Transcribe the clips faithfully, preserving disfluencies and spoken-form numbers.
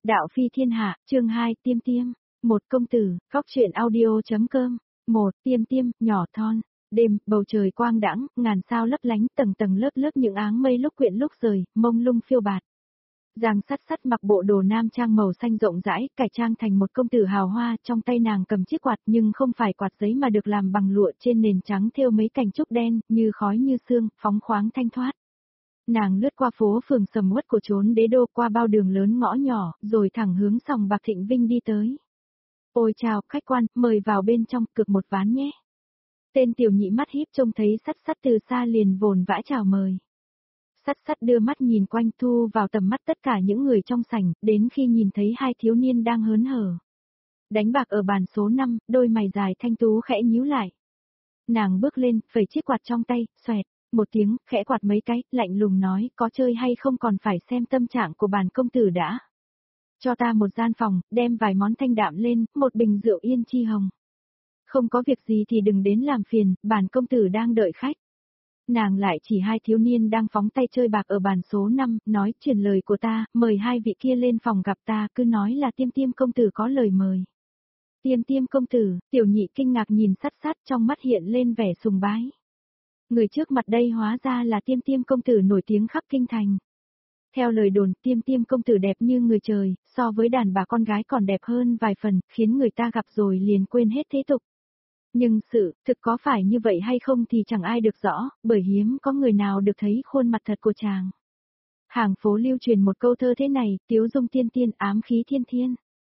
Đạo phi thiên hạ, chương hai, Tiêm Tiêm. Một công tử, góc truyện audio.com. Một, Tiêm Tiêm, nhỏ thon. Đêm, bầu trời quang đãng, ngàn sao lấp lánh, tầng tầng lớp lớp những áng mây lúc quyện lúc rời, mông lung phiêu bạt. Giang Sắt Sắt mặc bộ đồ nam trang màu xanh rộng rãi, cải trang thành một công tử hào hoa, trong tay nàng cầm chiếc quạt nhưng không phải quạt giấy mà được làm bằng lụa, trên nền trắng thêu mấy cành trúc đen, như khói như sương, phóng khoáng thanh thoát. Nàng lướt qua phố phường sầm uất của chốn đế đô, qua bao đường lớn ngõ nhỏ, rồi thẳng hướng sòng bạc Thịnh Vinh đi tới. Ôi chào, khách quan, mời vào bên trong, cược một ván nhé. Tên tiểu nhị mắt híp trông thấy Sắt Sắt từ xa liền vồn vã chào mời. Sắt Sắt đưa mắt nhìn quanh, thu vào tầm mắt tất cả những người trong sảnh, đến khi nhìn thấy hai thiếu niên đang hớn hở đánh bạc ở bàn số năm, đôi mày dài thanh tú khẽ nhíu lại. Nàng bước lên, phẩy chiếc quạt trong tay, xoẹt. Một tiếng, khẽ quạt mấy cái, lạnh lùng nói, có chơi hay không còn phải xem tâm trạng của bản công tử đã. Cho ta một gian phòng, đem vài món thanh đạm lên, một bình rượu yên chi hồng. Không có việc gì thì đừng đến làm phiền, bản công tử đang đợi khách. Nàng lại chỉ hai thiếu niên đang phóng tay chơi bạc ở bàn số năm, nói truyền lời của ta, mời hai vị kia lên phòng gặp ta, cứ nói là Tiêm Tiêm công tử có lời mời. Tiêm Tiêm công tử, tiểu nhị kinh ngạc nhìn Sắt Sắt, trong mắt hiện lên vẻ sùng bái. Người trước mặt đây hóa ra là Tiêm Tiêm công tử nổi tiếng khắp kinh thành. Theo lời đồn, Tiêm Tiêm công tử đẹp như người trời, so với đàn bà con gái còn đẹp hơn vài phần, khiến người ta gặp rồi liền quên hết thế tục. Nhưng sự, thực có phải như vậy hay không thì chẳng ai được rõ, bởi hiếm có người nào được thấy khuôn mặt thật của chàng. Hàng phố lưu truyền một câu thơ thế này, tiếu dung tiên tiên, ám khí thiên thiên.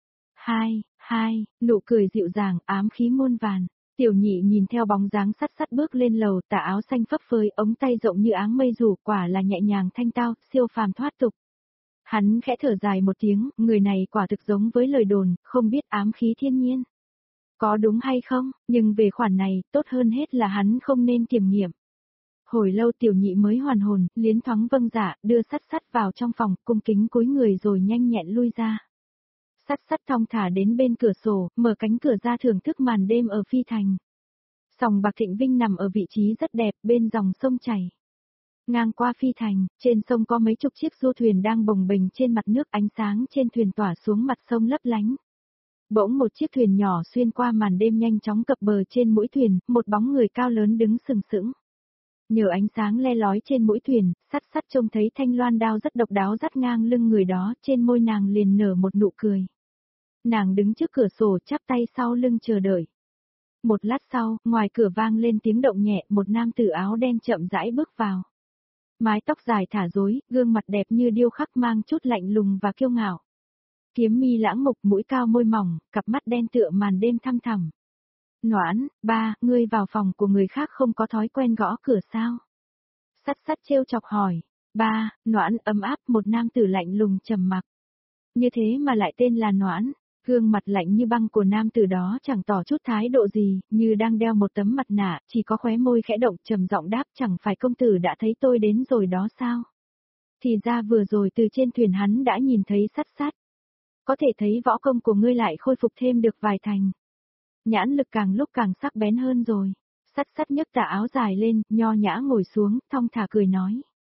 Hai, hai, nụ cười dịu dàng, ám khí muôn vàn. Tiểu nhị nhìn theo bóng dáng Sắt Sắt bước lên lầu, tà áo xanh phấp phới, ống tay rộng như áng mây rủ, quả là nhẹ nhàng thanh tao, siêu phàm thoát tục. Hắn khẽ thở dài một tiếng, người này quả thực giống với lời đồn, không biết ám khí thiên nhiên. Có đúng hay không, nhưng về khoản này, tốt hơn hết là hắn không nên kiểm nghiệm. Hồi lâu tiểu nhị mới hoàn hồn, liến thoáng vâng dạ, đưa Sắt Sắt vào trong phòng, cung kính cúi người rồi nhanh nhẹn lui ra. Sắt Sắt thong thả đến bên cửa sổ, mở cánh cửa ra thưởng thức màn đêm ở phi thành. Sòng bạc Thịnh Vinh nằm ở vị trí rất đẹp, bên dòng sông chảy. Ngang qua phi thành, trên sông có mấy chục chiếc du thuyền đang bồng bềnh trên mặt nước, ánh sáng trên thuyền tỏa xuống mặt sông lấp lánh. Bỗng một chiếc thuyền nhỏ xuyên qua màn đêm nhanh chóng cập bờ, trên mũi thuyền, một bóng người cao lớn đứng sừng sững. Nhờ ánh sáng le lói trên mũi thuyền, Sắt Sắt trông thấy thanh loan đao rất độc đáo dắt ngang lưng người đó, trên môi nàng liền nở một nụ cười. Nàng đứng trước cửa sổ chắp tay sau lưng chờ đợi. Một lát sau, ngoài cửa vang lên tiếng động nhẹ, một nam tử áo đen chậm rãi bước vào. Mái tóc dài thả rối, gương mặt đẹp như điêu khắc mang chút lạnh lùng và kiêu ngạo. Kiếm mi lãng mục, mũi cao môi mỏng, cặp mắt đen tựa màn đêm thăm thẳm. Noãn, ba, ngươi vào phòng của người khác không có thói quen gõ cửa sao? Sắt Sắt trêu chọc hỏi. Ba, Noãn ấm áp, một nam tử lạnh lùng trầm mặc. Như thế mà lại tên là Noãn. Gương mặt lạnh như băng của nam tử đó chẳng tỏ chút thái độ gì, như đang đeo một tấm mặt nạ, chỉ có khóe môi khẽ động, trầm giọng đáp, chẳng phải công tử đã thấy tôi đến rồi đó sao? Thì ra vừa rồi từ trên thuyền hắn đã nhìn thấy Sắt Sắt. Có thể thấy võ công của ngươi lại khôi phục thêm được vài thành. Nhãn lực càng lúc càng sắc bén hơn rồi. Sắt Sắt nhấc tà áo dài lên, nho nhã ngồi xuống, thong thả cười nói.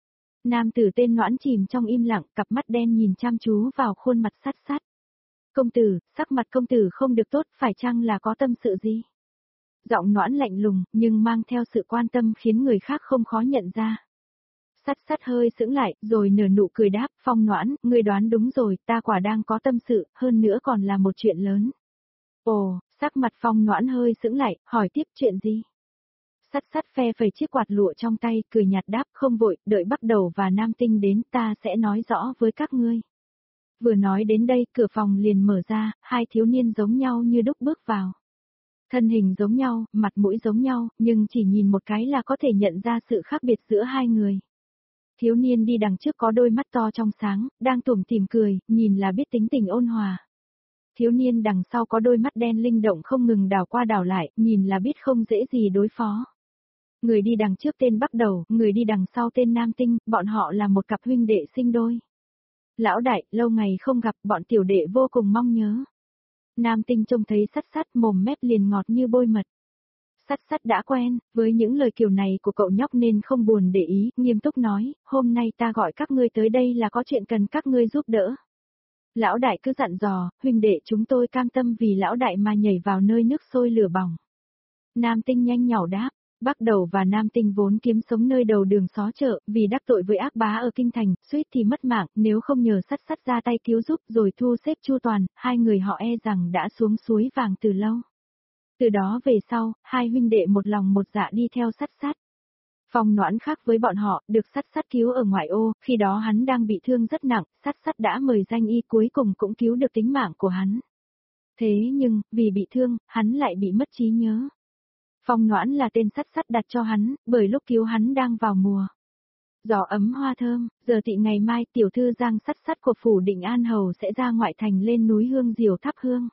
Nam tử tên Noãn chìm trong im lặng, cặp mắt đen nhìn chăm chú vào khuôn mặt Sắt Sắt. Công tử, sắc mặt công tử không được tốt, phải chăng là có tâm sự gì? Giọng Noãn lạnh lùng, nhưng mang theo sự quan tâm khiến người khác không khó nhận ra. Sắt Sắt hơi sững lại, rồi nở nụ cười đáp, Phong Noãn, ngươi đoán đúng rồi, ta quả đang có tâm sự, hơn nữa còn là một chuyện lớn. Ồ, sắc mặt Phong Noãn hơi sững lại, hỏi tiếp chuyện gì? Sắt Sắt phe phẩy chiếc quạt lụa trong tay, cười nhạt đáp, không vội, đợi Bắc Đầu và Nam Tinh đến, ta sẽ nói rõ với các ngươi. Vừa nói đến đây, cửa phòng liền mở ra, hai thiếu niên giống nhau như đúc bước vào. Thân hình giống nhau, mặt mũi giống nhau, nhưng chỉ nhìn một cái là có thể nhận ra sự khác biệt giữa hai người. Thiếu niên đi đằng trước có đôi mắt to trong sáng, đang tủm tỉm cười, nhìn là biết tính tình ôn hòa. Thiếu niên đằng sau có đôi mắt đen linh động không ngừng đảo qua đảo lại, nhìn là biết không dễ gì đối phó. Người đi đằng trước tên Bắc Đầu, người đi đằng sau tên Nam Tinh, bọn họ là một cặp huynh đệ sinh đôi. Lão đại, lâu ngày không gặp, bọn tiểu đệ vô cùng mong nhớ. Nam Tinh trông thấy Sắt Sắt, mồm mép liền ngọt như bôi mật. Sắt Sắt đã quen với những lời kiểu này của cậu nhóc nên không buồn để ý, nghiêm túc nói, hôm nay ta gọi các ngươi tới đây là có chuyện cần các ngươi giúp đỡ. Lão đại cứ dặn dò, huynh đệ chúng tôi cam tâm vì lão đại mà nhảy vào nơi nước sôi lửa bỏng. Nam Tinh nhanh nhảu đáp, Bắc Đầu và Nam Tinh vốn kiếm sống nơi đầu đường xó chợ, vì đắc tội với ác bá ở kinh thành, suýt thì mất mạng, nếu không nhờ Sắt Sắt ra tay cứu giúp rồi thu xếp chu toàn, hai người họ e rằng đã xuống suối vàng từ lâu. Từ đó về sau, hai huynh đệ một lòng một dạ đi theo Sắt Sắt. Phong Noãn khác với bọn họ, được Sắt Sắt cứu ở ngoại ô, khi đó hắn đang bị thương rất nặng, Sắt Sắt đã mời danh y cuối cùng cũng cứu được tính mạng của hắn. Thế nhưng, vì bị thương, hắn lại bị mất trí nhớ. Phong Noãn là tên Sắt Sắt đặt cho hắn, bởi lúc cứu hắn đang vào mùa gió ấm hoa thơm, giờ tị ngày mai tiểu thư Giang Sắt Sắt của phủ Định An Hầu sẽ ra ngoại thành lên núi Hương Diều thắp hương.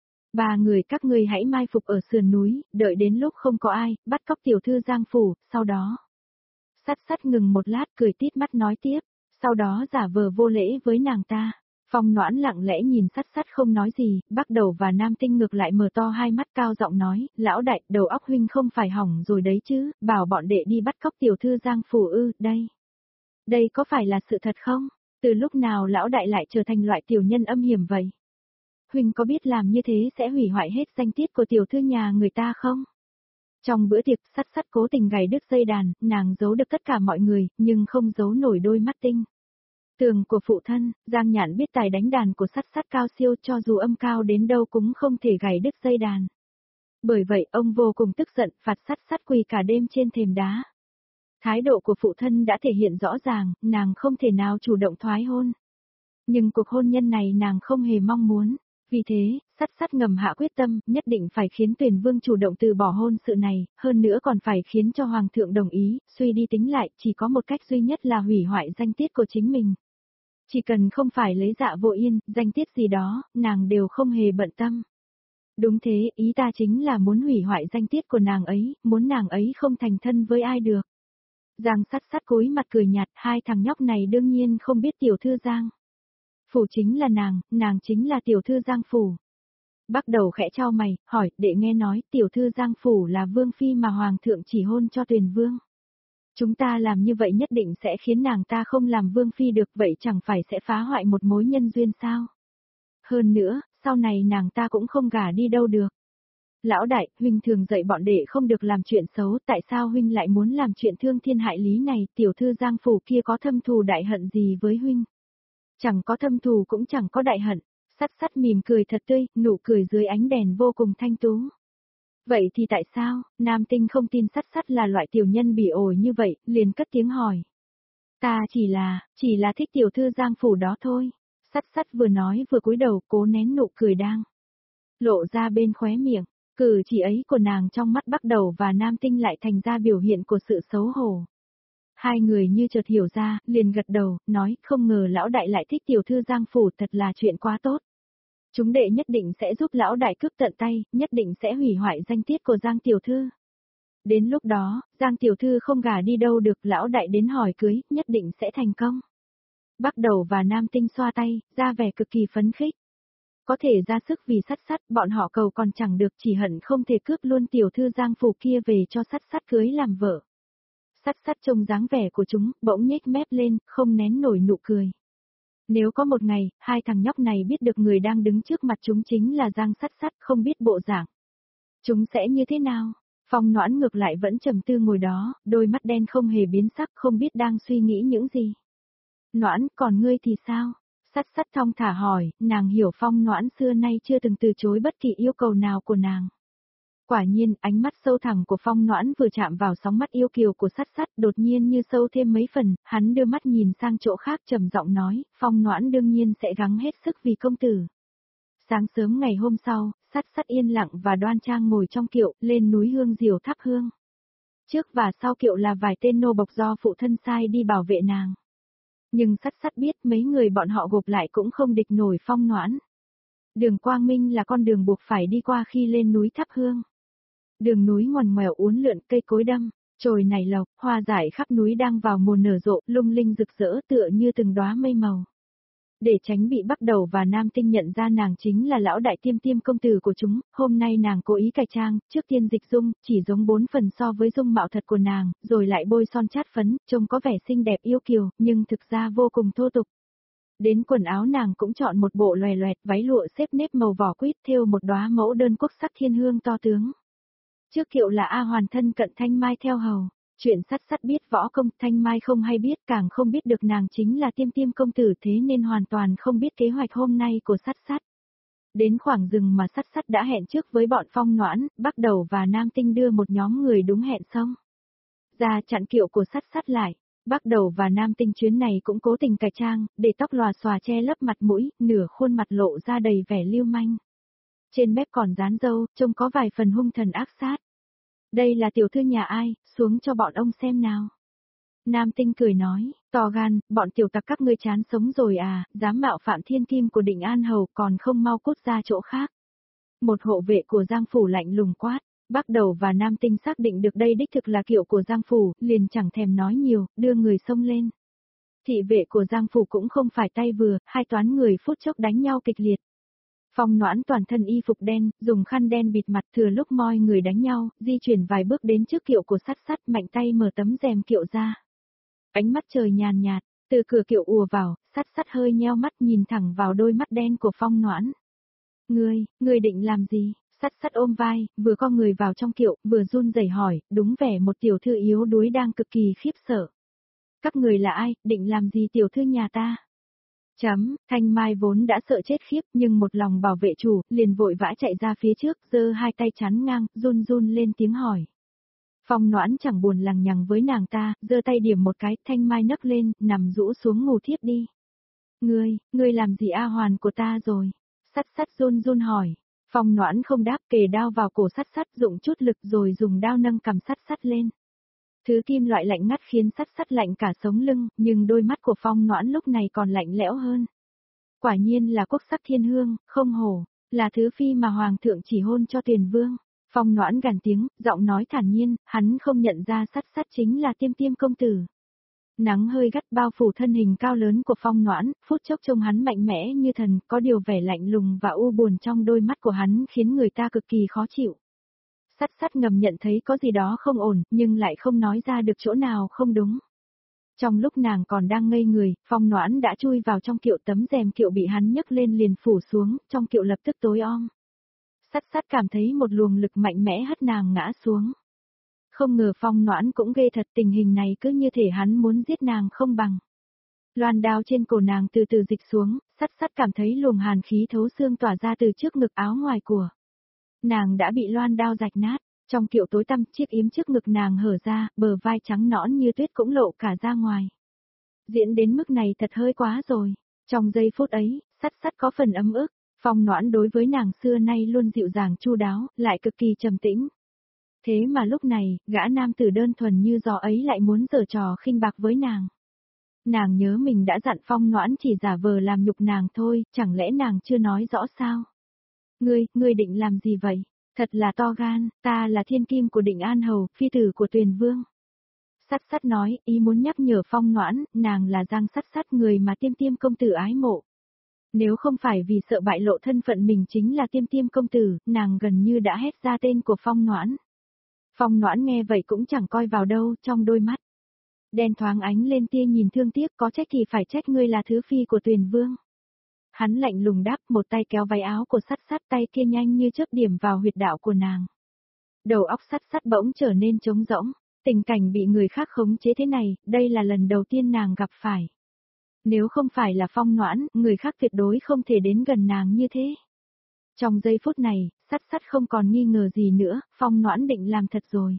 Ba người các ngươi hãy mai phục ở sườn núi, đợi đến lúc không có ai, bắt cóc tiểu thư Giang phủ, sau đó. Sắt Sắt ngừng một lát cười tít mắt nói tiếp, sau đó giả vờ vô lễ với nàng ta. Phong Noãn lặng lẽ nhìn Sắt Sắt không nói gì, Bắc Đầu và Nam Tinh ngược lại mở to hai mắt cao giọng nói, lão đại, đầu óc huynh không phải hỏng rồi đấy chứ, bảo bọn đệ đi bắt cóc tiểu thư Giang phủ ư, đây. Đây có phải là sự thật không? Từ lúc nào lão đại lại trở thành loại tiểu nhân âm hiểm vậy? Huynh có biết làm như thế sẽ hủy hoại hết danh tiết của tiểu thư nhà người ta không? Trong bữa tiệc, Sắt Sắt cố tình gảy đứt dây đàn, nàng giấu được tất cả mọi người, nhưng không giấu nổi đôi mắt tinh tường của phụ thân. Giang Nhạn biết tài đánh đàn của Sắt Sắt cao siêu, cho dù âm cao đến đâu cũng không thể gảy đứt dây đàn. Bởi vậy ông vô cùng tức giận, phạt Sắt Sắt quỳ cả đêm trên thềm đá. Thái độ của phụ thân đã thể hiện rõ ràng, nàng không thể nào chủ động thoái hôn. Nhưng cuộc hôn nhân này nàng không hề mong muốn. Vì thế, Sắt Sắt ngầm hạ quyết tâm, nhất định phải khiến Tuyền Vương chủ động từ bỏ hôn sự này, hơn nữa còn phải khiến cho Hoàng thượng đồng ý, suy đi tính lại, chỉ có một cách duy nhất là hủy hoại danh tiết của chính mình. Chỉ cần không phải lấy Dạ Vô Yên, danh tiết gì đó, nàng đều không hề bận tâm. Đúng thế, ý ta chính là muốn hủy hoại danh tiết của nàng ấy, muốn nàng ấy không thành thân với ai được. Giang Sắt Sắt cúi mặt cười nhạt, hai thằng nhóc này đương nhiên không biết tiểu thư Giang phủ chính là nàng, nàng chính là tiểu thư Giang phủ. Bắc Đầu khẽ chau mày, hỏi, đệ nghe nói tiểu thư Giang phủ là vương phi mà hoàng thượng chỉ hôn cho Tuyền Vương. Chúng ta làm như vậy nhất định sẽ khiến nàng ta không làm vương phi được, vậy chẳng phải sẽ phá hoại một mối nhân duyên sao? Hơn nữa, sau này nàng ta cũng không gả đi đâu được. Lão đại, huynh thường dạy bọn đệ không được làm chuyện xấu, tại sao huynh lại muốn làm chuyện thương thiên hại lý này, tiểu thư Giang phủ kia có thâm thù đại hận gì với huynh? Chẳng có thâm thù cũng chẳng có đại hận. Sắt Sắt mỉm cười thật tươi, nụ cười dưới ánh đèn vô cùng thanh tú. Vậy thì tại sao, Nam Tinh không tin Sắt Sắt là loại tiểu nhân bỉ ổi như vậy, liền cất tiếng hỏi. Ta chỉ là, chỉ là thích tiểu thư Giang phủ đó thôi. Sắt Sắt vừa nói vừa cúi đầu, cố nén nụ cười đang lộ ra bên khóe miệng. Cử chỉ ấy của nàng trong mắt Bắc Đầu và Nam Tinh lại thành ra biểu hiện của sự xấu hổ. Hai người như chợt hiểu ra, liền gật đầu, nói, không ngờ lão đại lại thích tiểu thư Giang phủ, thật là chuyện quá tốt. Chúng đệ nhất định sẽ giúp lão đại cướp tận tay, nhất định sẽ hủy hoại danh tiết của Giang tiểu thư. Đến lúc đó, Giang tiểu thư không gả đi đâu được, lão đại đến hỏi cưới, nhất định sẽ thành công. Bắc Đầu và Nam Tinh xoa tay, ra vẻ cực kỳ phấn khích. Có thể ra sức vì Sắt Sắt, bọn họ cầu còn chẳng được, chỉ hận không thể cướp luôn tiểu thư Giang phủ kia về cho Sắt Sắt cưới làm vợ. Sắt Sắt trông dáng vẻ của chúng, bỗng nhếch mép lên, không nén nổi nụ cười. Nếu có một ngày, hai thằng nhóc này biết được người đang đứng trước mặt chúng chính là Giang Sắt Sắt, không biết bộ dạng chúng sẽ như thế nào? Phong Noãn ngược lại vẫn trầm tư ngồi đó, đôi mắt đen không hề biến sắc, không biết đang suy nghĩ những gì. Noãn, còn ngươi thì sao? Sắt Sắt thong thả hỏi, nàng hiểu Phong Noãn xưa nay chưa từng từ chối bất kỳ yêu cầu nào của nàng. Quả nhiên, ánh mắt sâu thẳm của Phong Noãn vừa chạm vào sóng mắt yêu kiều của Sắt Sắt, đột nhiên như sâu thêm mấy phần, hắn đưa mắt nhìn sang chỗ khác trầm giọng nói, Phong Noãn đương nhiên sẽ gắng hết sức vì công tử. Sáng sớm ngày hôm sau, Sắt Sắt yên lặng và đoan trang ngồi trong kiệu, lên núi Hương Diều thắp hương. Trước và sau kiệu là vài tên nô bộc do phụ thân sai đi bảo vệ nàng. Nhưng Sắt Sắt biết mấy người bọn họ gộp lại cũng không địch nổi Phong Noãn. Đường Quang Minh là con đường buộc phải đi qua khi lên núi thắp hương. Đường núi ngoằn ngoèo uốn lượn, cây cối đâm, chồi nảy lộc, hoa dại khắp núi đang vào mùa nở rộ, lung linh rực rỡ tựa như từng đóa mây màu. Để tránh bị Bắc Đầu và Nam Tinh nhận ra nàng chính là lão đại Tiêm Tiêm công tử của chúng, hôm nay nàng cố ý cải trang, trước tiên dịch dung, chỉ giống bốn phần so với dung mạo thật của nàng, rồi lại bôi son chát phấn, trông có vẻ xinh đẹp yêu kiều, nhưng thực ra vô cùng thô tục. Đến quần áo nàng cũng chọn một bộ loè loẹt váy lụa xếp nếp màu vỏ quýt thêu một đóa mẫu đơn quốc sắc thiên hương to tướng. Trước kiệu là A Hoàn thân cận Thanh Mai theo hầu. Chuyện Sắt Sắt biết võ công, Thanh Mai không hay biết, càng không biết được nàng chính là Tiêm Tiêm công tử, thế nên hoàn toàn không biết kế hoạch hôm nay của Sắt Sắt. Đến khoảng rừng mà Sắt Sắt đã hẹn trước với bọn Phong Noãn, Bắc Đầu và Nam Tinh đưa một nhóm người đúng hẹn xong ra chặn kiệu của Sắt Sắt lại. Bắc Đầu và Nam Tinh chuyến này cũng cố tình cải trang, để tóc lòa xòa che lấp mặt mũi, nửa khuôn mặt lộ ra đầy vẻ lưu manh. Trên mép còn dán râu, trông có vài phần hung thần ác sát. Đây là tiểu thư nhà ai, xuống cho bọn ông xem nào. Nam Tinh cười nói, to gan, bọn tiểu tặc các ngươi chán sống rồi à, dám mạo phạm thiên kim của Định An Hầu còn không mau cút ra chỗ khác. Một hộ vệ của Giang Phủ lạnh lùng quát. Bắc Đầu và Nam Tinh xác định được đây đích thực là kiệu của Giang Phủ, liền chẳng thèm nói nhiều, đưa người xông lên. Thị vệ của Giang Phủ cũng không phải tay vừa, hai toán người phút chốc đánh nhau kịch liệt. Phong Noãn toàn thân y phục đen, dùng khăn đen bịt mặt thừa lúc moi người đánh nhau, di chuyển vài bước đến trước kiệu của Sắt Sắt, mạnh tay mở tấm rèm kiệu ra. Ánh mắt trời nhàn nhạt, từ cửa kiệu ùa vào, Sắt Sắt hơi nheo mắt nhìn thẳng vào đôi mắt đen của Phong Noãn. Ngươi, ngươi định làm gì? Sắt Sắt ôm vai, vừa co người vào trong kiệu, vừa run rẩy hỏi, đúng vẻ một tiểu thư yếu đuối đang cực kỳ khiếp sợ. Các người là ai, định làm gì tiểu thư nhà ta? Chấm, Thanh Mai vốn đã sợ chết khiếp nhưng một lòng bảo vệ chủ, liền vội vã chạy ra phía trước, giơ hai tay chắn ngang, run run lên tiếng hỏi. Phong Noãn chẳng buồn lằng nhằng với nàng ta, giơ tay điểm một cái, Thanh Mai nấc lên, nằm rũ xuống ngủ thiếp đi. Ngươi, ngươi làm gì A Hoàn của ta rồi? Sắt Sắt run run hỏi. Phong Noãn không đáp, kề đao vào cổ Sắt Sắt, dụng chút lực rồi dùng đao nâng cầm Sắt Sắt lên. Thứ kim loại lạnh ngắt khiến Sắt Sắt lạnh cả sống lưng, nhưng đôi mắt của Phong Noãn lúc này còn lạnh lẽo hơn. Quả nhiên là quốc sắc thiên hương, không hổ, là thứ phi mà Hoàng thượng chỉ hôn cho Tuyền Vương. Phong Noãn gằn tiếng, giọng nói thản nhiên, hắn không nhận ra Sắt Sắt chính là Tiêm Tiêm công tử. Nắng hơi gắt bao phủ thân hình cao lớn của Phong Noãn, phút chốc trông hắn mạnh mẽ như thần, có điều vẻ lạnh lùng và u buồn trong đôi mắt của hắn khiến người ta cực kỳ khó chịu. Sắt Sắt ngầm nhận thấy có gì đó không ổn, nhưng lại không nói ra được chỗ nào không đúng. Trong lúc nàng còn đang ngây người, Phong Noãn đã chui vào trong kiệu, tấm rèm kiệu bị hắn nhấc lên liền phủ xuống, trong kiệu lập tức tối om. Sắt Sắt cảm thấy một luồng lực mạnh mẽ hất nàng ngã xuống. Không ngờ Phong Noãn cũng ghê thật, tình hình này cứ như thể hắn muốn giết nàng không bằng. Loan đao trên cổ nàng từ từ dịch xuống, Sắt Sắt cảm thấy luồng hàn khí thấu xương tỏa ra từ trước ngực áo ngoài của. Nàng đã bị loan đao rạch nát, trong kiệu tối tăm, chiếc yếm trước ngực nàng hở ra, bờ vai trắng nõn như tuyết cũng lộ cả ra ngoài. Diễn đến mức này thật hơi quá rồi. Trong giây phút ấy, Sắt Sắt có phần ấm ức, Phong Noãn đối với nàng xưa nay luôn dịu dàng chu đáo, lại cực kỳ trầm tĩnh. Thế mà lúc này, gã nam tử đơn thuần như gió ấy lại muốn giở trò khinh bạc với nàng. Nàng nhớ mình đã dặn Phong Noãn chỉ giả vờ làm nhục nàng thôi, chẳng lẽ nàng chưa nói rõ sao? Ngươi, ngươi định làm gì vậy? Thật là to gan, ta là thiên kim của Định An Hầu, phi tử của Tuyền Vương. Sắt Sắt nói, ý muốn nhắc nhở Phong Noãn, nàng là Giang Sắt Sắt, người mà Tiêm Tiêm công tử ái mộ. Nếu không phải vì sợ bại lộ thân phận mình chính là Tiêm Tiêm công tử, nàng gần như đã hét ra tên của Phong Noãn. Phong Noãn nghe vậy cũng chẳng coi vào đâu, trong đôi mắt đen thoáng ánh lên tia nhìn thương tiếc, có trách thì phải trách ngươi là thứ phi của Tuyền Vương. Hắn lạnh lùng đáp, một tay kéo váy áo của Sắt Sắt, tay kia nhanh như chớp điểm vào huyệt đạo của nàng. Đầu óc Sắt Sắt bỗng trở nên trống rỗng, tình cảnh bị người khác khống chế thế này, đây là lần đầu tiên nàng gặp phải. Nếu không phải là Phong Noãn, người khác tuyệt đối không thể đến gần nàng như thế. Trong giây phút này, Sắt Sắt không còn nghi ngờ gì nữa, Phong Noãn định làm thật rồi.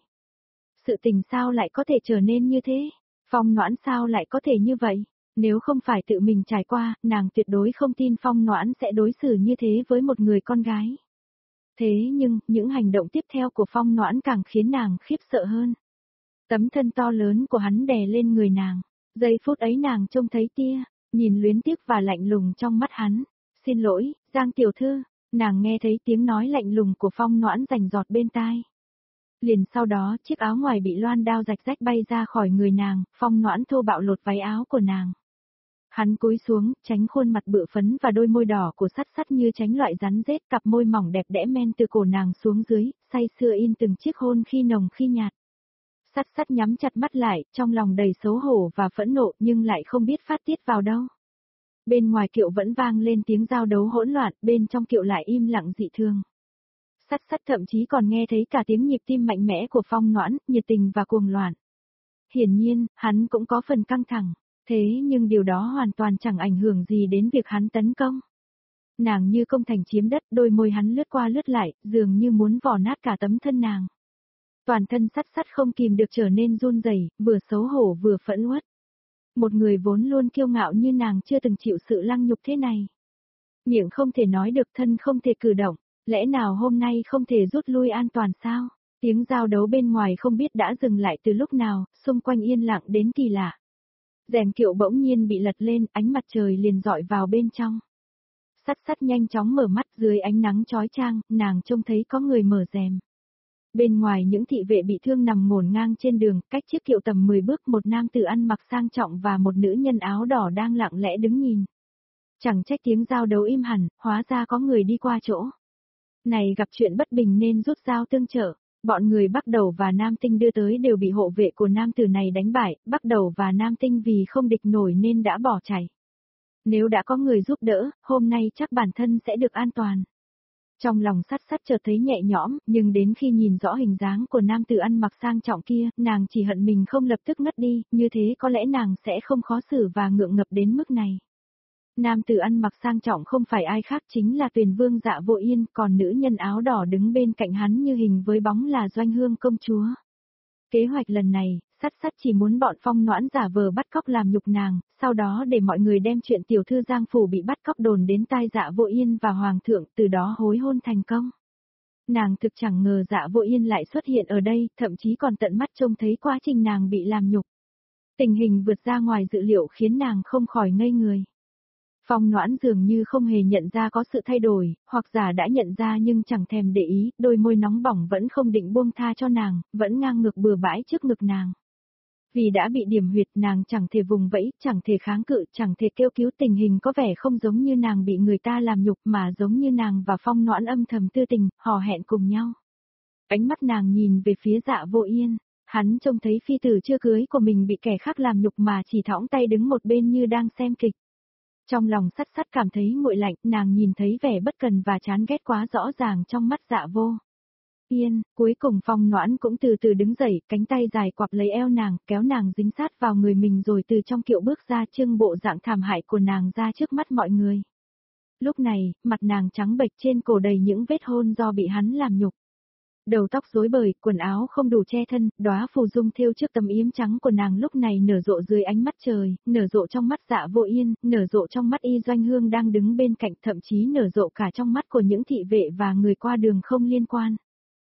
Sự tình sao lại có thể trở nên như thế? Phong Noãn sao lại có thể như vậy? Nếu không phải tự mình trải qua, nàng tuyệt đối không tin Phong Noãn sẽ đối xử như thế với một người con gái. Thế nhưng, những hành động tiếp theo của Phong Noãn càng khiến nàng khiếp sợ hơn. Tấm thân to lớn của hắn đè lên người nàng. Giây phút ấy nàng trông thấy tia, nhìn luyến tiếc và lạnh lùng trong mắt hắn. Xin lỗi, Giang tiểu thư, nàng nghe thấy tiếng nói lạnh lùng của Phong Noãn rành giọt bên tai. Liền sau đó, chiếc áo ngoài bị loan đao rạch rách bay ra khỏi người nàng, Phong Noãn thô bạo lột váy áo của nàng. Hắn cúi xuống, tránh khuôn mặt bự phấn và đôi môi đỏ của Sắt Sắt như tránh loại rắn rết, cặp môi mỏng đẹp đẽ men từ cổ nàng xuống dưới, say sưa in từng chiếc hôn khi nồng khi nhạt. Sắt Sắt nhắm chặt mắt lại, trong lòng đầy xấu hổ và phẫn nộ nhưng lại không biết phát tiết vào đâu. Bên ngoài kiệu vẫn vang lên tiếng giao đấu hỗn loạn, bên trong kiệu lại im lặng dị thường. Sắt sắt thậm chí còn nghe thấy cả tiếng nhịp tim mạnh mẽ của Phong Noãn, nhiệt tình và cuồng loạn. Hiển nhiên, hắn cũng có phần căng thẳng, thế nhưng điều đó hoàn toàn chẳng ảnh hưởng gì đến việc hắn tấn công. Nàng như công thành chiếm đất, đôi môi hắn lướt qua lướt lại, dường như muốn vò nát cả tấm thân nàng. Toàn thân sắt sắt không kìm được trở nên run rẩy, vừa xấu hổ vừa phẫn uất. Một người vốn luôn kiêu ngạo như nàng chưa từng chịu sự lăng nhục thế này. Miệng không thể nói được, thân không thể cử động, lẽ nào hôm nay không thể rút lui an toàn sao? Tiếng giao đấu bên ngoài không biết đã dừng lại từ lúc nào, xung quanh yên lặng đến kỳ lạ. Rèm kiệu bỗng nhiên bị lật lên, ánh mặt trời liền dọi vào bên trong. Sắt sắt nhanh chóng mở mắt, dưới ánh nắng chói chang, nàng trông thấy có người mở rèm. Bên ngoài những thị vệ bị thương nằm ngổn ngang trên đường, cách chiếc kiệu tầm mười bước, một nam tử ăn mặc sang trọng và một nữ nhân áo đỏ đang lặng lẽ đứng nhìn. Chẳng trách tiếng giao đấu im hẳn, hóa ra có người đi qua chỗ này gặp chuyện bất bình nên rút dao tương trợ. Bọn người Bắc Đầu và Nam Tinh đưa tới đều bị hộ vệ của nam tử này đánh bại, Bắc Đầu và Nam Tinh vì không địch nổi nên đã bỏ chạy. Nếu đã có người giúp đỡ, hôm nay chắc bản thân sẽ được an toàn. Trong lòng sắt sắt chợt thấy nhẹ nhõm, nhưng đến khi nhìn rõ hình dáng của nam tử ăn mặc sang trọng kia, nàng chỉ hận mình không lập tức ngất đi, như thế có lẽ nàng sẽ không khó xử và ngượng ngập đến mức này. Nam tử ăn mặc sang trọng không phải ai khác chính là Tuyền Vương Dạ Vô Yên, còn nữ nhân áo đỏ đứng bên cạnh hắn như hình với bóng là Doanh Hương công chúa. Kế hoạch lần này, sắt sắt chỉ muốn bọn Phong Noãn giả vờ bắt cóc làm nhục nàng, sau đó để mọi người đem chuyện tiểu thư Giang Phủ bị bắt cóc đồn đến tai Dạ Vô Yên và Hoàng thượng, từ đó hối hôn thành công. Nàng thực chẳng ngờ Dạ Vô Yên lại xuất hiện ở đây, thậm chí còn tận mắt trông thấy quá trình nàng bị làm nhục. Tình hình vượt ra ngoài dự liệu khiến nàng không khỏi ngây người. Phong Noãn dường như không hề nhận ra có sự thay đổi, hoặc giả đã nhận ra nhưng chẳng thèm để ý, đôi môi nóng bỏng vẫn không định buông tha cho nàng, vẫn ngang ngược bừa bãi trước ngực nàng. Vì đã bị điểm huyệt, nàng chẳng thể vùng vẫy, chẳng thể kháng cự, chẳng thể kêu cứu, tình hình có vẻ không giống như nàng bị người ta làm nhục mà giống như nàng và Phong Noãn âm thầm tư tình, hò hẹn cùng nhau. Ánh mắt nàng nhìn về phía Dạ Vô Yên, hắn trông thấy phi tử chưa cưới của mình bị kẻ khác làm nhục mà chỉ thõng tay đứng một bên như đang xem kịch. Trong lòng sắt sắt cảm thấy nguội lạnh, nàng nhìn thấy vẻ bất cần và chán ghét quá rõ ràng trong mắt Dạ Vô Yên. Cuối cùng Phong Noãn cũng từ từ đứng dậy, cánh tay dài quặp lấy eo nàng, kéo nàng dính sát vào người mình rồi từ trong kiệu bước ra, trưng bộ dạng thảm hại của nàng ra trước mắt mọi người. Lúc này, mặt nàng trắng bệch, trên cổ đầy những vết hôn do bị hắn làm nhục. Đầu tóc rối bời, quần áo không đủ che thân, đóa phù dung thêu trước tấm yếm trắng của nàng lúc này nở rộ dưới ánh mắt trời, nở rộ trong mắt Dạ Vô Yên, nở rộ trong mắt Y Doanh Hương đang đứng bên cạnh, thậm chí nở rộ cả trong mắt của những thị vệ và người qua đường không liên quan.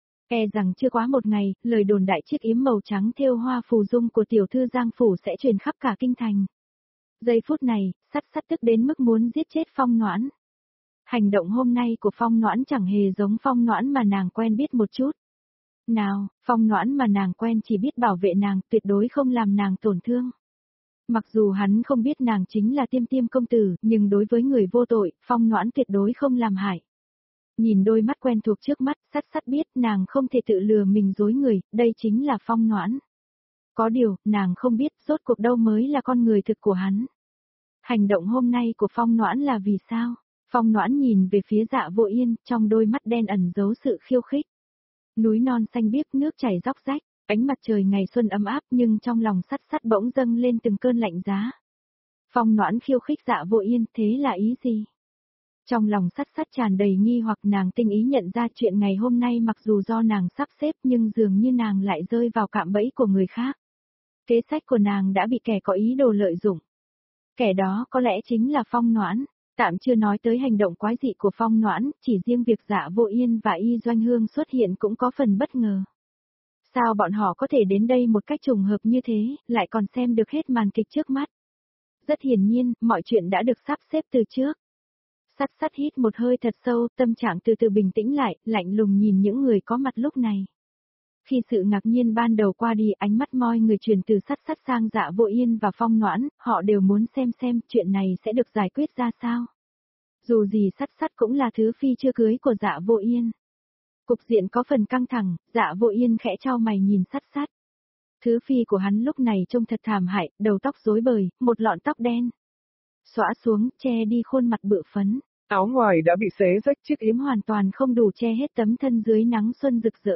E rằng chưa quá một ngày, lời đồn đại chiếc yếm màu trắng thêu hoa phù dung của tiểu thư Giang Phủ sẽ truyền khắp cả kinh thành. Giây phút này, sắt sắt tức đến mức muốn giết chết Phong Noãn. Hành động hôm nay của Phong Noãn chẳng hề giống Phong Noãn mà nàng quen biết một chút. Nào, Phong Noãn mà nàng quen chỉ biết bảo vệ nàng, tuyệt đối không làm nàng tổn thương. Mặc dù hắn không biết nàng chính là Tiêm Tiêm công tử, nhưng đối với người vô tội, Phong Noãn tuyệt đối không làm hại. Nhìn đôi mắt quen thuộc trước mắt, sắt sắt biết nàng không thể tự lừa mình dối người, đây chính là Phong Noãn. Có điều, nàng không biết rốt cuộc đâu mới là con người thực của hắn. Hành động hôm nay của Phong Noãn là vì sao? Phong Noãn nhìn về phía Dạ Vô Yên, trong đôi mắt đen ẩn giấu sự khiêu khích. Núi non xanh biếc, nước chảy róc rách, ánh mặt trời ngày xuân ấm áp nhưng trong lòng sắt sắt bỗng dâng lên từng cơn lạnh giá. Phong Noãn khiêu khích Dạ Vô Yên, thế là ý gì? Trong lòng sắt sắt tràn đầy nghi hoặc, nàng tinh ý nhận ra chuyện ngày hôm nay mặc dù do nàng sắp xếp nhưng dường như nàng lại rơi vào cạm bẫy của người khác. Kế sách của nàng đã bị kẻ có ý đồ lợi dụng. Kẻ đó có lẽ chính là Phong Noãn. Tạm chưa nói tới hành động quái dị của Phong Noãn, chỉ riêng việc Dạ Vô Yên và Y Doanh Hương xuất hiện cũng có phần bất ngờ. Sao bọn họ có thể đến đây một cách trùng hợp như thế, lại còn xem được hết màn kịch trước mắt? Rất hiển nhiên, mọi chuyện đã được sắp xếp từ trước. Sắt sắt hít một hơi thật sâu, tâm trạng từ từ bình tĩnh lại, lạnh lùng nhìn những người có mặt lúc này. Khi sự ngạc nhiên ban đầu qua đi, ánh mắt moi người chuyển từ sắt sắt sang Dạ Vô Yên và Phong Noãn, họ đều muốn xem xem chuyện này sẽ được giải quyết ra sao. Dù gì sắt sắt cũng là thứ phi chưa cưới của Dạ Vô Yên. Cục diện có phần căng thẳng, Dạ Vô Yên khẽ chau mày nhìn sắt sắt. Thứ phi của hắn lúc này trông thật thảm hại, đầu tóc rối bời, một lọn tóc đen. xõa xuống, che đi khuôn mặt bự phấn. Áo ngoài đã bị xé rách, chiếc Yếm hoàn toàn không đủ che hết tấm thân dưới nắng xuân rực rỡ.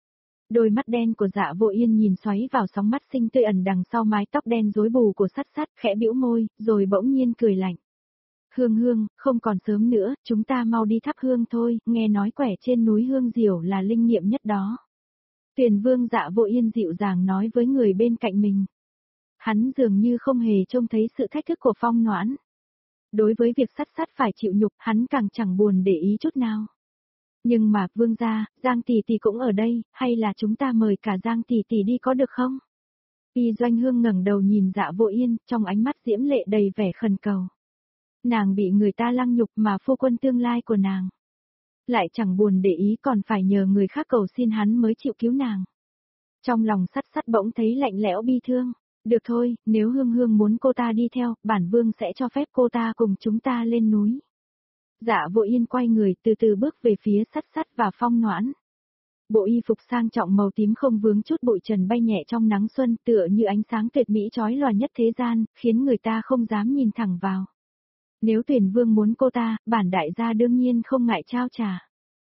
Đôi mắt đen của Dạ Vô Yên nhìn xoáy vào sóng mắt xinh tươi ẩn đằng sau mái tóc đen rối bù của Sắt Sắt, khẽ bĩu môi, rồi bỗng nhiên cười lạnh. Hương Hương, không còn sớm nữa, chúng ta mau đi thắp hương thôi, nghe nói quẻ trên núi Hương Diểu là linh nghiệm nhất đó. Tuyền Vương Dạ Vô Yên dịu dàng nói với người bên cạnh mình. Hắn dường như không hề trông thấy sự thách thức của Phong Noãn. Đối với việc Sắt Sắt phải chịu nhục, hắn càng chẳng buồn để ý chút nào. Nhưng mà, Vương gia, Giang tỷ tỷ cũng ở đây, hay là chúng ta mời cả Giang tỷ tỷ đi có được không? Y Doanh Hương ngẩng đầu nhìn Dạ Vô Yên, trong ánh mắt diễm lệ đầy vẻ khẩn cầu. Nàng bị người ta lăng nhục mà phu quân tương lai của nàng. Lại chẳng buồn để ý còn phải nhờ người khác cầu xin hắn mới chịu cứu nàng. Trong lòng Sắt Sắt bỗng thấy lạnh lẽo bi thương. Được thôi, nếu Hương Hương muốn cô ta đi theo, bản vương sẽ cho phép cô ta cùng chúng ta lên núi. Dạ Vô Yên quay người từ từ bước về phía Sắt Sắt và Phong Noãn. Bộ y phục sang trọng màu tím không vướng chút bụi trần bay nhẹ trong nắng xuân tựa như ánh sáng tuyệt mỹ chói lòa nhất thế gian, khiến người ta không dám nhìn thẳng vào. Nếu Tuyền Vương muốn cô ta, bản đại gia đương nhiên không ngại trao trả.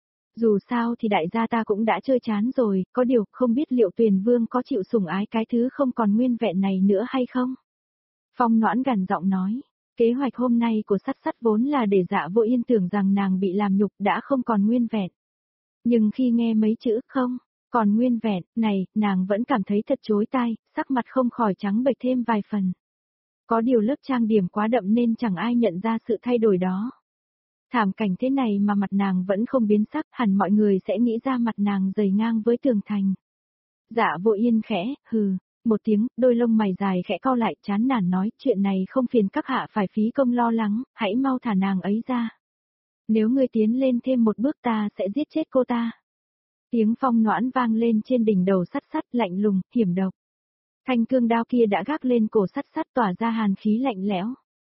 Dù sao thì đại gia ta cũng đã chơi chán rồi, có điều không biết liệu Tuyền Vương có chịu sủng ái cái thứ không còn nguyên vẹn này nữa hay không? Phong Noãn gằn giọng nói, kế hoạch hôm nay của Sắt Sắt vốn là để Dạ Vô Yên tưởng rằng nàng bị làm nhục đã không còn nguyên vẹn. Nhưng khi nghe mấy chữ không, còn nguyên vẹn, này, nàng vẫn cảm thấy thật chối tai, sắc mặt không khỏi trắng bệch thêm vài phần. Có điều lớp trang điểm quá đậm nên chẳng ai nhận ra sự thay đổi đó. Thảm cảnh thế này mà mặt nàng vẫn không biến sắc, hẳn mọi người sẽ nghĩ ra mặt nàng dày ngang với tường thành. Dạ Vô Yên khẽ, hừ, một tiếng, đôi lông mày dài khẽ cau lại, chán nản nói, chuyện này không phiền các hạ phải phí công lo lắng, hãy mau thả nàng ấy ra. Nếu ngươi tiến lên thêm một bước ta sẽ giết chết cô ta. Tiếng Phong Noãn vang lên trên đỉnh đầu Sắt Sắt, lạnh lùng, hiểm độc. Thanh cương đao kia đã gác lên cổ Sắt Sắt tỏa ra hàn khí lạnh lẽo.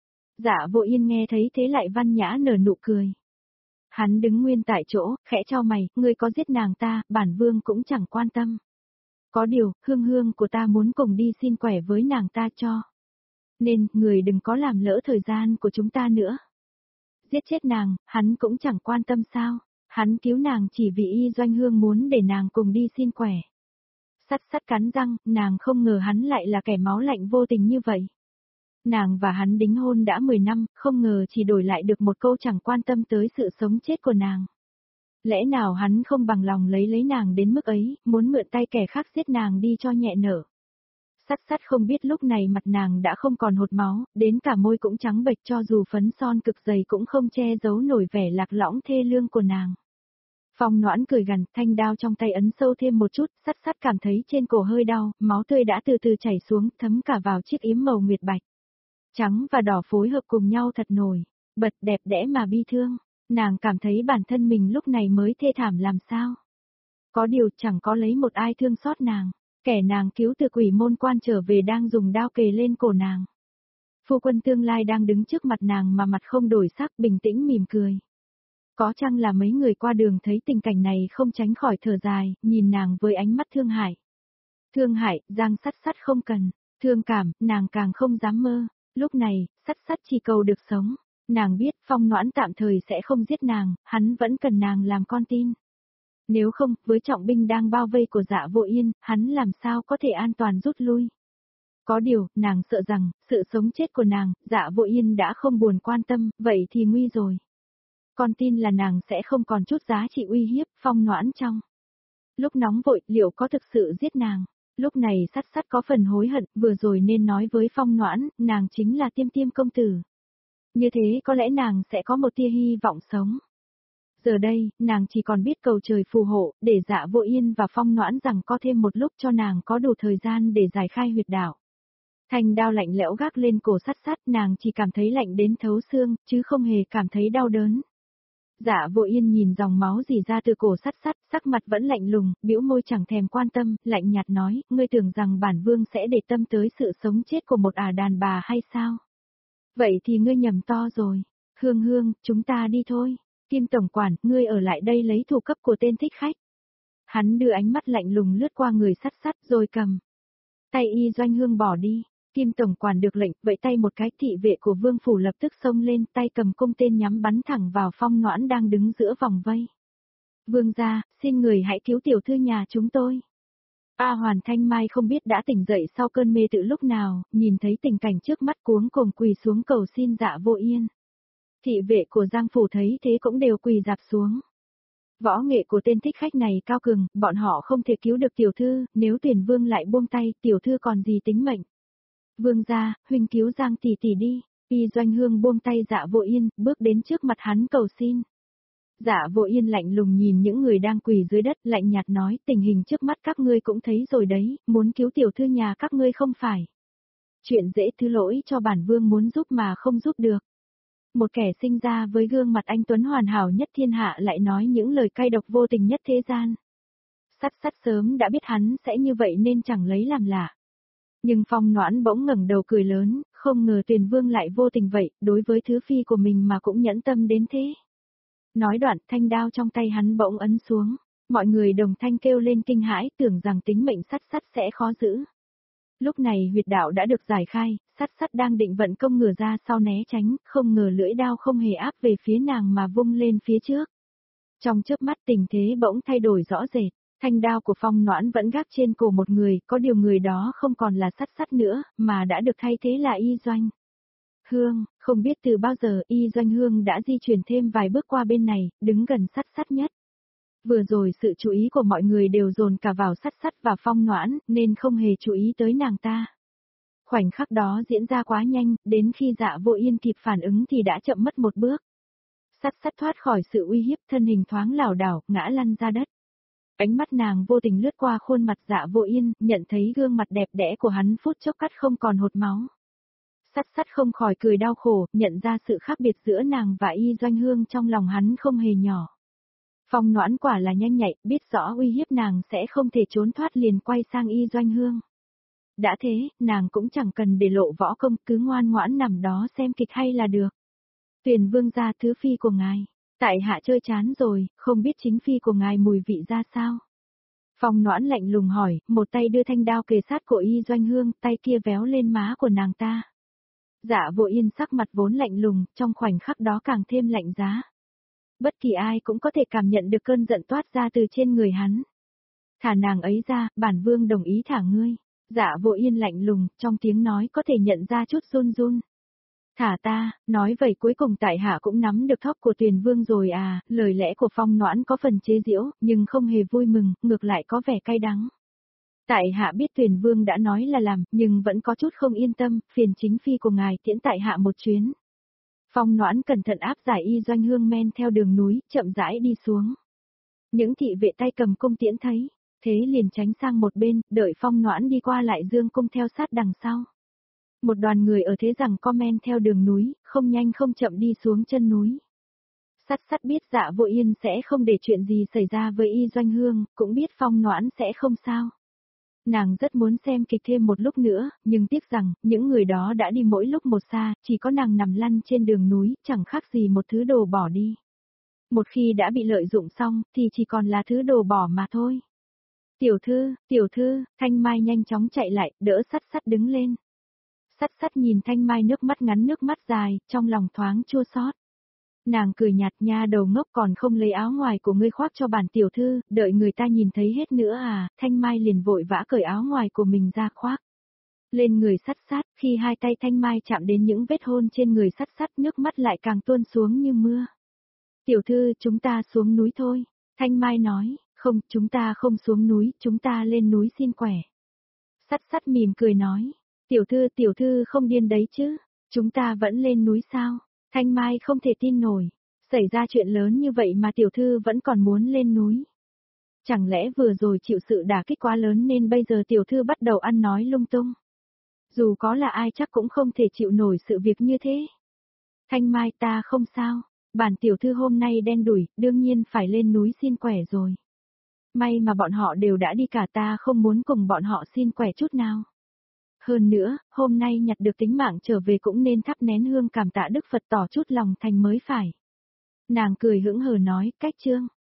Dạ Vô Yên nghe thấy thế lại văn nhã nở nụ cười. Hắn đứng nguyên tại chỗ, khẽ chau mày, ngươi có giết nàng ta, bản vương cũng chẳng quan tâm. Có điều, Hương Hương của ta muốn cùng đi xin quẻ với nàng ta cho. Nên, người đừng có làm lỡ thời gian của chúng ta nữa. Giết chết nàng, hắn cũng chẳng quan tâm sao. Hắn cứu nàng chỉ vì Y Doanh Hương muốn để nàng cùng đi xin quẻ. Sắt Sắt cắn răng, nàng không ngờ hắn lại là kẻ máu lạnh vô tình như vậy. Nàng và hắn đính hôn đã mười năm, không ngờ chỉ đổi lại được một câu chẳng quan tâm tới sự sống chết của nàng. Lẽ nào hắn không bằng lòng lấy lấy nàng đến mức ấy, muốn mượn tay kẻ khác giết nàng đi cho nhẹ nở. Sắt Sắt không biết lúc này mặt nàng đã không còn hột máu, đến cả môi cũng trắng bệch cho dù phấn son cực dày cũng không che giấu nổi vẻ lạc lõng thê lương của nàng. Phong Noãn cười gằn, thanh đao trong tay ấn sâu thêm một chút, Sắt Sắt cảm thấy trên cổ hơi đau, máu tươi đã từ từ chảy xuống, thấm cả vào chiếc yếm màu nguyệt bạch. Trắng và đỏ phối hợp cùng nhau thật nổi, bật đẹp đẽ mà bi thương, nàng cảm thấy bản thân mình lúc này mới thê thảm làm sao. Có điều chẳng có lấy một ai thương xót nàng, kẻ nàng cứu từ quỷ môn quan trở về đang dùng đao kề lên cổ nàng. Phu quân tương lai đang đứng trước mặt nàng mà mặt không đổi sắc, bình tĩnh mỉm cười. Có chăng là mấy người qua đường thấy tình cảnh này không tránh khỏi thở dài, nhìn nàng với ánh mắt thương hại. Thương hại, Giang Sắt Sắt không cần, thương cảm, nàng càng không dám mơ. Lúc này, Sắt Sắt chỉ cầu được sống. Nàng biết Phong Noãn tạm thời sẽ không giết nàng, hắn vẫn cần nàng làm con tin. Nếu không, với trọng binh đang bao vây của Dạ Vô Yên, hắn làm sao có thể an toàn rút lui. Có điều, nàng sợ rằng, sự sống chết của nàng, Dạ Vô Yên đã không buồn quan tâm, vậy thì nguy rồi. Con tin là nàng sẽ không còn chút giá trị uy hiếp, Phong Noãn trong. Lúc nóng vội, liệu có thực sự giết nàng? Lúc này Sắt Sắt có phần hối hận, vừa rồi nên nói với Phong Noãn, nàng chính là Tiêm Tiêm công tử. Như thế có lẽ nàng sẽ có một tia hy vọng sống. Giờ đây, nàng chỉ còn biết cầu trời phù hộ, để Dạ Vô Yên và Phong Noãn rằng có thêm một lúc cho nàng có đủ thời gian để giải khai huyệt đạo. Thanh đao lạnh lẽo gác lên cổ Sắt Sắt, nàng chỉ cảm thấy lạnh đến thấu xương, chứ không hề cảm thấy đau đớn. Dạ Vô Yên nhìn dòng máu rỉ ra từ cổ Sắt Sắt, sắc mặt vẫn lạnh lùng, bĩu môi chẳng thèm quan tâm, lạnh nhạt nói, ngươi tưởng rằng bản vương sẽ để tâm tới sự sống chết của một ả đàn bà hay sao? Vậy thì ngươi nhầm to rồi. Hương Hương, chúng ta đi thôi. Kim tổng quản, ngươi ở lại đây lấy thủ cấp của tên thích khách. Hắn đưa ánh mắt lạnh lùng lướt qua người Sắt Sắt rồi cầm tay Y Doanh Hương bỏ đi. Kim tổng quản được lệnh, vẫy tay một cái, thị vệ của vương phủ lập tức xông lên, tay cầm cung tên nhắm bắn thẳng vào Phong Noãn đang đứng giữa vòng vây. Vương gia, xin người hãy cứu tiểu thư nhà chúng tôi. A Hoàn Thanh Mai không biết đã tỉnh dậy sau cơn mê từ lúc nào, nhìn thấy tình cảnh trước mắt cuống cuồng quỳ xuống cầu xin Dạ Vô Yên. Thị vệ của Giang phủ thấy thế cũng đều quỳ dạp xuống. Võ nghệ của tên thích khách này cao cường, bọn họ không thể cứu được tiểu thư, nếu Tuyển Vương lại buông tay, tiểu thư còn gì tính mệnh. Vương gia, huynh cứu Giang tỷ tỷ đi. Y Doanh Hương buông tay Dạ Vô Yên, bước đến trước mặt hắn cầu xin. Dạ Vô Yên lạnh lùng nhìn những người đang quỳ dưới đất, lạnh nhạt nói, tình hình trước mắt các ngươi cũng thấy rồi đấy, muốn cứu tiểu thư nhà các ngươi không phải. Chuyện dễ thứ lỗi cho bản vương muốn giúp mà không giúp được. Một kẻ sinh ra với gương mặt anh tuấn hoàn hảo nhất thiên hạ lại nói những lời cay độc vô tình nhất thế gian. Sắt sắt sớm đã biết hắn sẽ như vậy nên chẳng lấy làm lạ. Nhưng Phong Noãn bỗng ngẩng đầu cười lớn, không ngờ Tuyền Vương lại vô tình vậy, đối với thứ phi của mình mà cũng nhẫn tâm đến thế. Nói đoạn, thanh đao trong tay hắn bỗng ấn xuống, mọi người đồng thanh kêu lên kinh hãi, tưởng rằng tính mệnh sắt sắt sẽ khó giữ. Lúc này huyệt đạo đã được giải khai, sắt sắt đang định vận công ngửa ra sau né tránh, không ngờ lưỡi đao không hề áp về phía nàng mà vung lên phía trước. Trong chớp mắt tình thế bỗng thay đổi rõ rệt. Thanh đao của Phong Noãn vẫn gác trên cổ một người, có điều người đó không còn là sắt sắt nữa, mà đã được thay thế là Y Doanh Hương. Không biết từ bao giờ Y Doanh Hương đã di chuyển thêm vài bước qua bên này, đứng gần sắt sắt nhất. Vừa rồi sự chú ý của mọi người đều dồn cả vào sắt sắt và Phong Noãn, nên không hề chú ý tới nàng ta. Khoảnh khắc đó diễn ra quá nhanh, đến khi Dạ Vô Yên kịp phản ứng thì đã chậm mất một bước. Sắt sắt thoát khỏi sự uy hiếp, thân hình thoáng lảo đảo, ngã lăn ra đất. Ánh mắt nàng vô tình lướt qua khuôn mặt Dạ Vô Yên, nhận thấy gương mặt đẹp đẽ của hắn phút chốc cắt không còn hột máu. Sắt sắt không khỏi cười đau khổ, nhận ra sự khác biệt giữa nàng và Y Doanh Hương trong lòng hắn không hề nhỏ. Phong Noãn quả là nhanh nhạy, biết rõ uy hiếp nàng sẽ không thể trốn thoát liền quay sang Y Doanh Hương. Đã thế, nàng cũng chẳng cần để lộ võ công, cứ ngoan ngoãn nằm đó xem kịch hay là được. Tuyền Vương gia thứ phi của ngài. Tại hạ chơi chán rồi, không biết chính phi của ngài mùi vị ra sao. Phong Noãn lạnh lùng hỏi, một tay đưa thanh đao kề sát cổ Y Doanh Hương, tay kia véo lên má của nàng ta. Dạ Vô Yên sắc mặt vốn lạnh lùng, trong khoảnh khắc đó càng thêm lạnh giá. Bất kỳ ai cũng có thể cảm nhận được cơn giận toát ra từ trên người hắn. Thả nàng ấy ra, bản vương đồng ý thả ngươi. Dạ Vô Yên lạnh lùng, trong tiếng nói có thể nhận ra chút run run. Thả ta, nói vậy cuối cùng tại hạ cũng nắm được thóp của Tuyền Vương rồi à, lời lẽ của Phong Noãn có phần chế giễu, nhưng không hề vui mừng, ngược lại có vẻ cay đắng. Tại hạ biết Tuyền Vương đã nói là làm, nhưng vẫn có chút không yên tâm, phiền chính phi của ngài tiễn tại hạ một chuyến. Phong Noãn cẩn thận áp giải Y Doanh Hương men theo đường núi, chậm rãi đi xuống. Những thị vệ tay cầm cung tiễn thấy, thế liền tránh sang một bên, đợi Phong Noãn đi qua lại dương cung theo sát đằng sau. Một đoàn người ở thế rằng co men theo đường núi, không nhanh không chậm đi xuống chân núi. Sắt sắt biết Dạ Vô Yên sẽ không để chuyện gì xảy ra với Y Doanh Hương, cũng biết Phong Noãn sẽ không sao. Nàng rất muốn xem kịch thêm một lúc nữa, nhưng tiếc rằng, những người đó đã đi mỗi lúc một xa, chỉ có nàng nằm lăn trên đường núi, chẳng khác gì một thứ đồ bỏ đi. Một khi đã bị lợi dụng xong, thì chỉ còn là thứ đồ bỏ mà thôi. Tiểu thư, tiểu thư, Thanh Mai nhanh chóng chạy lại, đỡ sắt sắt đứng lên. Sắt sắt nhìn Thanh Mai nước mắt ngắn nước mắt dài, trong lòng thoáng chua xót. Nàng cười nhạt, nha đầu ngốc, còn không lấy áo ngoài của ngươi khoác cho bản tiểu thư, đợi người ta nhìn thấy hết nữa à. Thanh Mai liền vội vã cởi áo ngoài của mình ra khoác lên người sắt sắt, khi hai tay Thanh Mai chạm đến những vết hôn trên người sắt sắt, nước mắt lại càng tuôn xuống như mưa. Tiểu thư, chúng ta xuống núi thôi. Thanh Mai nói, không, chúng ta không xuống núi, chúng ta lên núi xin quẻ. Sắt sắt mỉm cười nói, tiểu thư, tiểu thư không điên đấy chứ, chúng ta vẫn lên núi sao? Thanh Mai không thể tin nổi, xảy ra chuyện lớn như vậy mà tiểu thư vẫn còn muốn lên núi. Chẳng lẽ vừa rồi chịu sự đả kích quá lớn nên bây giờ tiểu thư bắt đầu ăn nói lung tung? Dù có là ai chắc cũng không thể chịu nổi sự việc như thế. Thanh Mai, ta không sao, bản tiểu thư hôm nay đen đủi, đương nhiên phải lên núi xin quẻ rồi. May mà bọn họ đều đã đi cả, ta không muốn cùng bọn họ xin quẻ chút nào. Hơn nữa, hôm nay nhặt được tính mạng trở về cũng nên thắp nén hương cảm tạ Đức Phật tỏ chút lòng thành mới phải. Nàng cười hững hờ nói, cách chương.